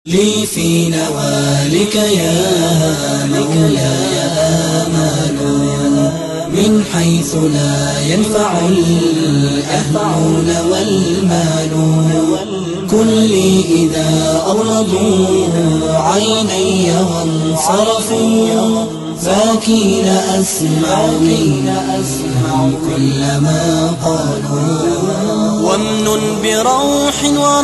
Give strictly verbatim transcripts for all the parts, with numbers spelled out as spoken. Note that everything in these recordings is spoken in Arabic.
لي في نوالك يا مولاي آمال من حيث لا ينفع الأهل والمال. كلي إذا أغلظوا عيني وانصرفوا فاكين أسمع كل ما قالوا. وامن بروح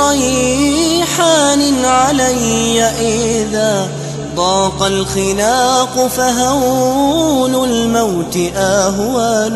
وريحان علي إذا ضاق الخلاق فهون الموت آهوان.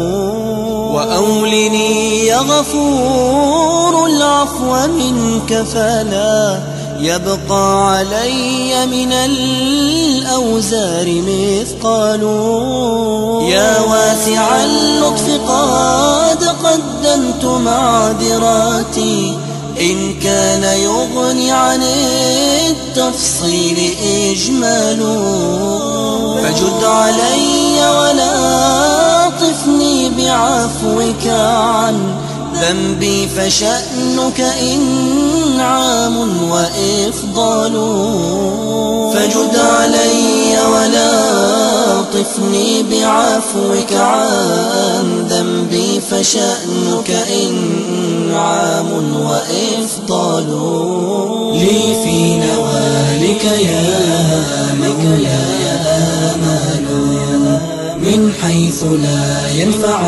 وأولني يا غفور العفو منك فلا يبقى علي من الأوزار مثقال. يا واسع اللطف قد قدمت معذراتي إن كان يغني عن التفصيل إجمال. فجد علي ولا طفني بعفوك عن ذنبي فشأنك إنعام وإفضال. فجد علي ولا طفني بعفوك عن ذنبي فشأنك إنعام وإفضال. لي في نوالك يا مولاي آمال من حيث لا ينفع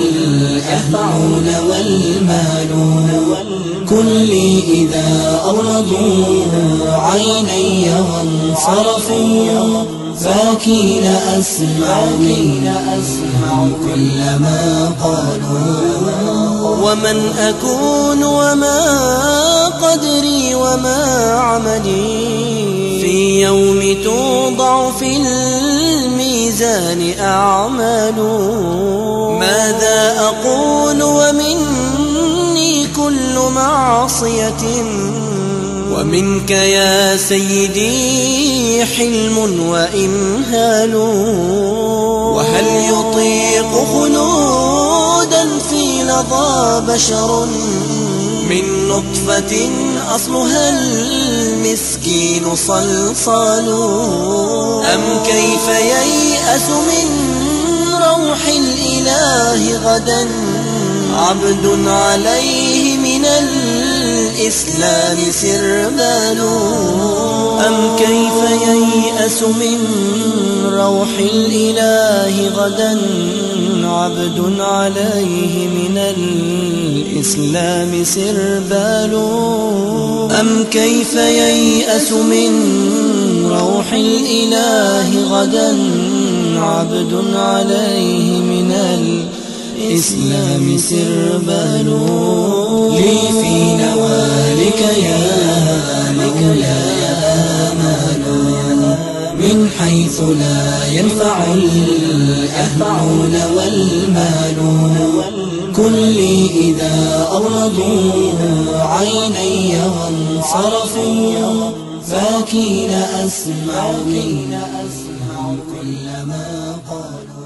الأهل والمال. كلي إذا أغلظوا عيني وانصرفوا فاكين أسمع كل ما قالوا. ومن أكون وما قدري وما عملي في يوم توضع في الميزان أعمال. ماذا أقول ومني كل معصية ومنك يا سيدي حلم وإمهال. وهل يطيق خلودا في لظى بشر من نطفة أصلها المسكين صلصال. أم كيف ييأس من روح الإله غدا عبد عليه من الإسلام سربال. أم كيف ييأس من روح الإله غدا عبد عليه من الإسلام سربال. أم كيف ييأس من روح الإله غدا عبد عليه من الإسلام سربال. لي في نوالك يا مولاي آمال من حيث لا ينفع الأهل والمال. كلي إذا أغلظوا عيني وانصرفوا فاكين أسمع كل ما قالوا.